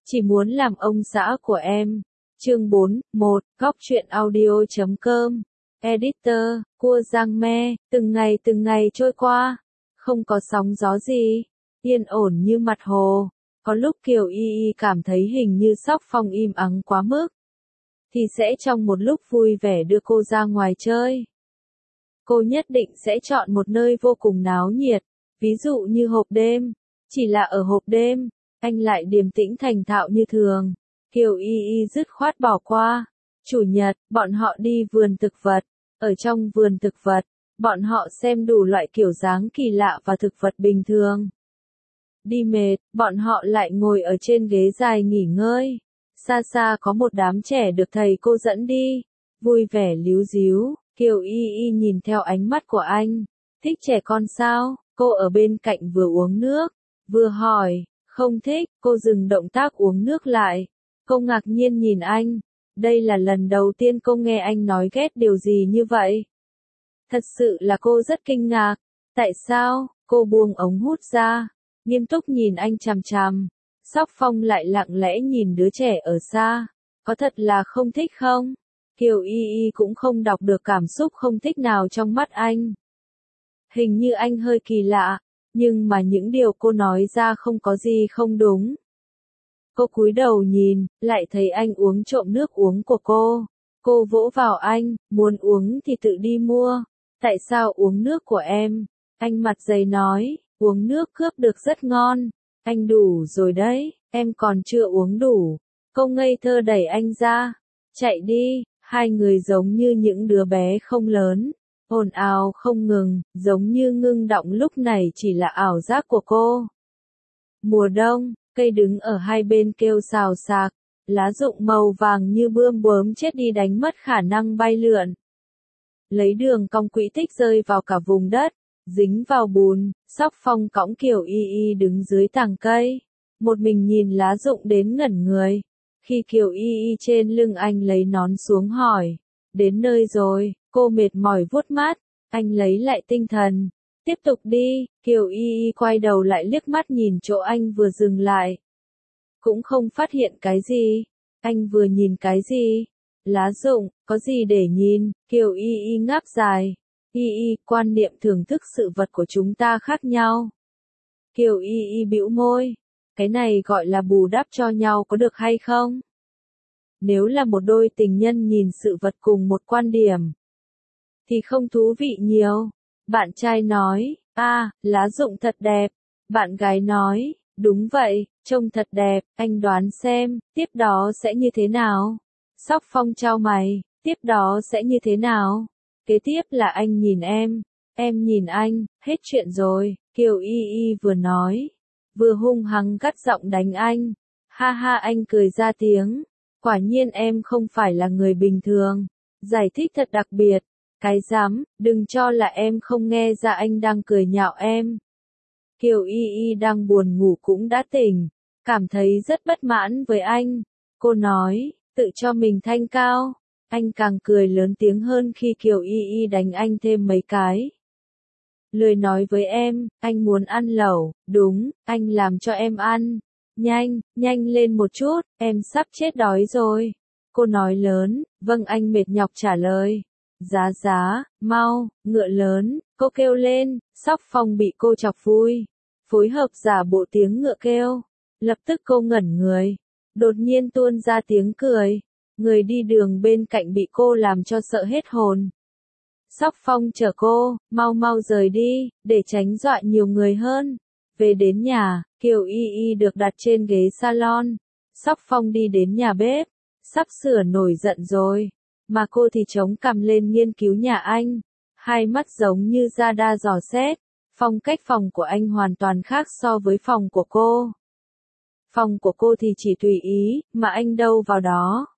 Chỉ muốn làm ông xã của em. Chương 4, 1, Góc truyện audio.com. Editor, Cua Giang Me, từng ngày trôi qua. Không có sóng gió gì. Yên ổn như mặt hồ. Có lúc Kiều Y cảm thấy hình như Sóc Phong im ắng quá mức. Thì sẽ trong một lúc vui vẻ đưa cô ra ngoài chơi. Cô nhất định sẽ chọn một nơi vô cùng náo nhiệt. Ví dụ như hộp đêm. Chỉ là ở hộp đêm, anh lại điềm tĩnh thành thạo như thường. Kiều Y dứt khoát bỏ qua. Chủ nhật, bọn họ đi vườn thực vật. Ở trong vườn thực vật, bọn họ xem đủ loại kiểu dáng kỳ lạ và thực vật bình thường. Đi mệt, bọn họ lại ngồi ở trên ghế dài nghỉ ngơi. Xa xa có một đám trẻ được thầy cô dẫn đi. Vui vẻ líu díu, Kiều Y nhìn theo ánh mắt của anh. Thích trẻ con sao? Cô ở bên cạnh vừa uống nước, vừa hỏi. Không thích, cô dừng động tác uống nước lại. Cô ngạc nhiên nhìn anh. Đây là lần đầu tiên cô nghe anh nói ghét điều gì như vậy. Thật sự là cô rất kinh ngạc. Tại sao? Cô buông ống hút ra, nghiêm túc nhìn anh chằm chằm. Sóc Phong lại lặng lẽ nhìn đứa trẻ ở xa. Có thật là không thích không? Kiều Y cũng không đọc được cảm xúc không thích nào trong mắt anh. Hình như anh hơi kỳ lạ, nhưng mà những điều cô nói ra không có gì không đúng. Cô cúi đầu nhìn, lại thấy anh uống trộm nước uống của cô. Cô vỗ vào anh, muốn uống thì tự đi mua. Tại sao uống nước của em? Anh mặt dày nói, uống nước cướp được rất ngon. Anh đủ rồi đấy, em còn chưa uống đủ. Cô ngây thơ đẩy anh ra. Chạy đi, hai người giống như những đứa bé không lớn. Ồn ào không ngừng, giống như ngưng động lúc này chỉ là ảo giác của cô. Mùa đông, cây đứng ở hai bên kêu xào xạc, lá rụng màu vàng như bươm bướm chết đi đánh mất khả năng bay lượn. Lấy đường cong quỹ tích rơi vào cả vùng đất, dính vào bùn. Sóc Phong cõng Kiều Y đứng dưới tàng cây, một mình nhìn lá rụng đến ngẩn người. Khi Kiều Y trên lưng anh lấy nón xuống hỏi, đến nơi rồi, cô mệt mỏi vuốt mắt, anh lấy lại tinh thần. Tiếp tục đi, Kiều Y quay đầu lại liếc mắt nhìn chỗ anh vừa dừng lại. Cũng không phát hiện cái gì. Anh vừa nhìn cái gì? Lá rụng, có gì để nhìn? Kiều Y ngáp dài. Quan niệm thưởng thức sự vật của chúng ta khác nhau. Kiều Y bĩu môi. Cái này gọi là bù đắp cho nhau có được hay không? Nếu là một đôi tình nhân nhìn sự vật cùng một quan điểm, thì không thú vị nhiều. Bạn trai nói, lá rụng thật đẹp. Bạn gái nói, đúng vậy, trông thật đẹp, anh đoán xem, tiếp đó sẽ như thế nào? Sóc Phong chau mày, tiếp đó sẽ như thế nào? Kế tiếp là anh nhìn em nhìn anh, hết chuyện rồi. Kiều Y vừa nói, vừa hung hăng gắt giọng đánh anh. Ha ha, anh cười ra tiếng. Quả nhiên em không phải là người bình thường. Giải thích thật đặc biệt. Cái dám, đừng cho là em không nghe ra anh đang cười nhạo em. Kiều Y đang buồn ngủ cũng đã tỉnh, cảm thấy rất bất mãn với anh. Cô nói, tự cho mình thanh cao. Anh càng cười lớn tiếng hơn khi Kiều Y đánh anh thêm mấy cái. Lười nói với em, anh muốn ăn lẩu, đúng, anh làm cho em ăn. Nhanh lên một chút, em sắp chết đói rồi. Cô nói lớn, vâng anh mệt nhọc trả lời. Giá, mau, ngựa lớn, cô kêu lên. Sóc Phong bị cô chọc vui, phối hợp giả bộ tiếng ngựa kêu. Lập tức cô ngẩn người, đột nhiên tuôn ra tiếng cười. Người đi đường bên cạnh bị cô làm cho sợ hết hồn. Sóc Phong chở cô, mau rời đi, để tránh dọa nhiều người hơn. Về đến nhà, Kiều Y được đặt trên ghế salon. Sóc Phong đi đến nhà bếp, sắp sửa nổi giận rồi. Mà cô thì chống cằm lên nghiên cứu nhà anh. Hai mắt giống như radar dò xét. Phong cách phòng của anh hoàn toàn khác so với phòng của cô. Phòng của cô thì chỉ tùy ý, mà anh đâu vào đó.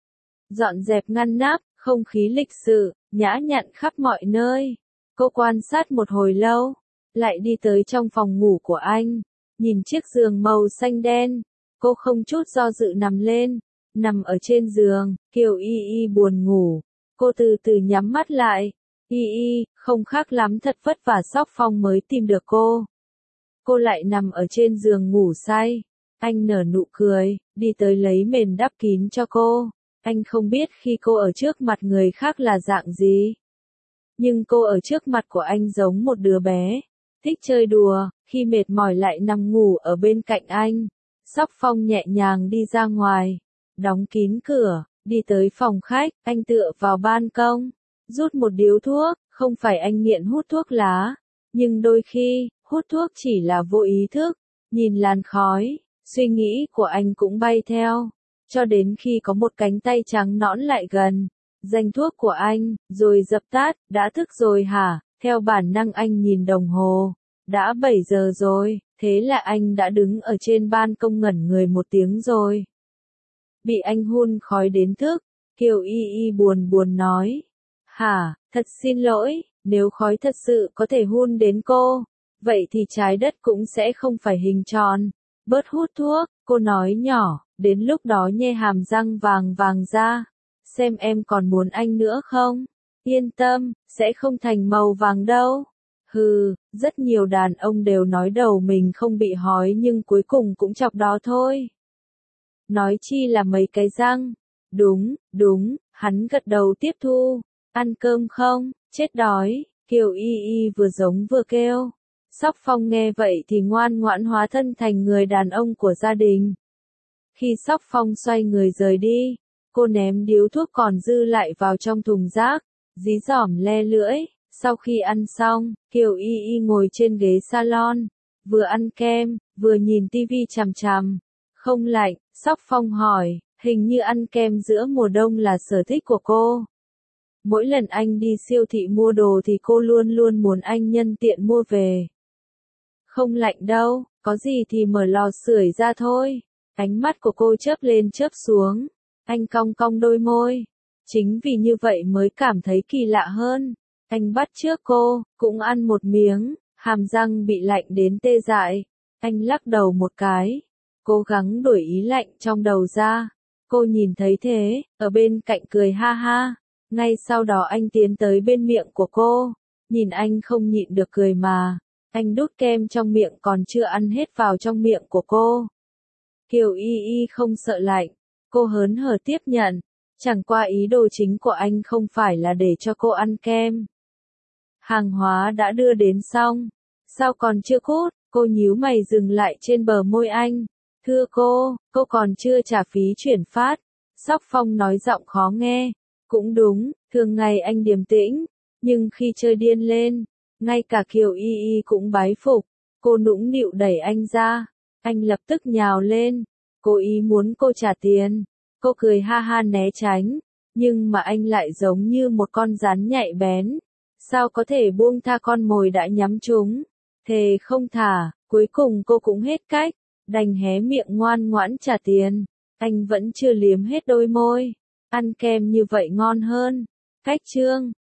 Dọn dẹp ngăn nắp, không khí lịch sự, nhã nhặn khắp mọi nơi. Cô quan sát một hồi lâu, lại đi tới trong phòng ngủ của anh. Nhìn chiếc giường màu xanh đen, cô không chút do dự nằm lên. Nằm ở trên giường, Kiều Y buồn ngủ. Cô từ từ nhắm mắt lại. Không khác lắm, thật vất vả Sóc Phong mới tìm được cô. Cô lại nằm ở trên giường ngủ say. Anh nở nụ cười, đi tới lấy mền đắp kín cho cô. Anh không biết khi cô ở trước mặt người khác là dạng gì. Nhưng cô ở trước mặt của anh giống một đứa bé. Thích chơi đùa, khi mệt mỏi lại nằm ngủ ở bên cạnh anh. Sóc Phong nhẹ nhàng đi ra ngoài. Đóng kín cửa, đi tới phòng khách, anh tựa vào ban công. Rút một điếu thuốc, không phải anh nghiện hút thuốc lá. Nhưng đôi khi, hút thuốc chỉ là vô ý thức. Nhìn làn khói, suy nghĩ của anh cũng bay theo. Cho đến khi có một cánh tay trắng nõn lại gần. Danh thuốc của anh, rồi dập tắt, đã thức rồi hả? Theo bản năng anh nhìn đồng hồ. Đã 7 giờ rồi, thế là anh đã đứng ở trên ban công ngẩn người 1 tiếng rồi. Bị anh hun khói đến thức, Kiều Y Y buồn buồn nói. Hả, thật xin lỗi, nếu khói thật sự có thể hun đến cô, vậy thì trái đất cũng sẽ không phải hình tròn. Bớt hút thuốc, cô nói nhỏ, đến lúc đó nhe hàm răng vàng vàng ra. Xem em còn muốn anh nữa không? Yên tâm, sẽ không thành màu vàng đâu. Hừ, rất nhiều đàn ông đều nói đầu mình không bị hói nhưng cuối cùng cũng chọc đó thôi. Nói chi là mấy cái răng. Đúng, đúng, hắn gật đầu tiếp thu. Ăn cơm không? Chết đói. Kiều Y Y vừa giống vừa kêu. Sóc Phong nghe vậy thì ngoan ngoãn hóa thân thành người đàn ông của gia đình. Khi Sóc Phong xoay người rời đi, cô ném điếu thuốc còn dư lại vào trong thùng rác, dí dỏm le lưỡi. Sau khi ăn xong, Kiều Y Y ngồi trên ghế salon, vừa ăn kem, vừa nhìn tivi chằm chằm. Không lạnh, Sóc Phong hỏi, hình như ăn kem giữa mùa đông là sở thích của cô. Mỗi lần anh đi siêu thị mua đồ thì cô luôn luôn muốn anh nhân tiện mua về. Không lạnh đâu, có gì thì mở lò sưởi ra thôi. Ánh mắt của cô chớp lên chớp xuống. Anh cong cong đôi môi. Chính vì như vậy mới cảm thấy kỳ lạ hơn. Anh bắt chước cô, cũng ăn một miếng, hàm răng bị lạnh đến tê dại. Anh lắc đầu một cái, cố gắng đuổi ý lạnh trong đầu ra. Cô nhìn thấy thế, ở bên cạnh cười ha ha. Ngay sau đó anh tiến tới bên miệng của cô, nhìn anh không nhịn được cười mà. Anh đút kem trong miệng còn chưa ăn hết vào trong miệng của cô. Kiều Y Y không sợ lạnh, cô hớn hở tiếp nhận. Chẳng qua ý đồ chính của anh không phải là để cho cô ăn kem. Hàng hóa đã đưa đến xong. Sao còn chưa cút? Cô nhíu mày dừng lại trên bờ môi anh. Thưa cô còn chưa trả phí chuyển phát. Sóc Phong nói giọng khó nghe. Cũng đúng, thường ngày anh điềm tĩnh. Nhưng khi chơi điên lên, ngay cả Kiều Y Y cũng bái phục. Cô nũng nịu đẩy anh ra. Anh lập tức nhào lên. Cô ý muốn cô trả tiền. Cô cười ha ha né tránh. Nhưng mà anh lại giống như một con rắn nhạy bén. Sao có thể buông tha con mồi đã nhắm trúng. Thề không thả, cuối cùng cô cũng hết cách. Đành hé miệng ngoan ngoãn trả tiền. Anh vẫn chưa liếm hết đôi môi. Ăn kem như vậy ngon hơn. Cách chương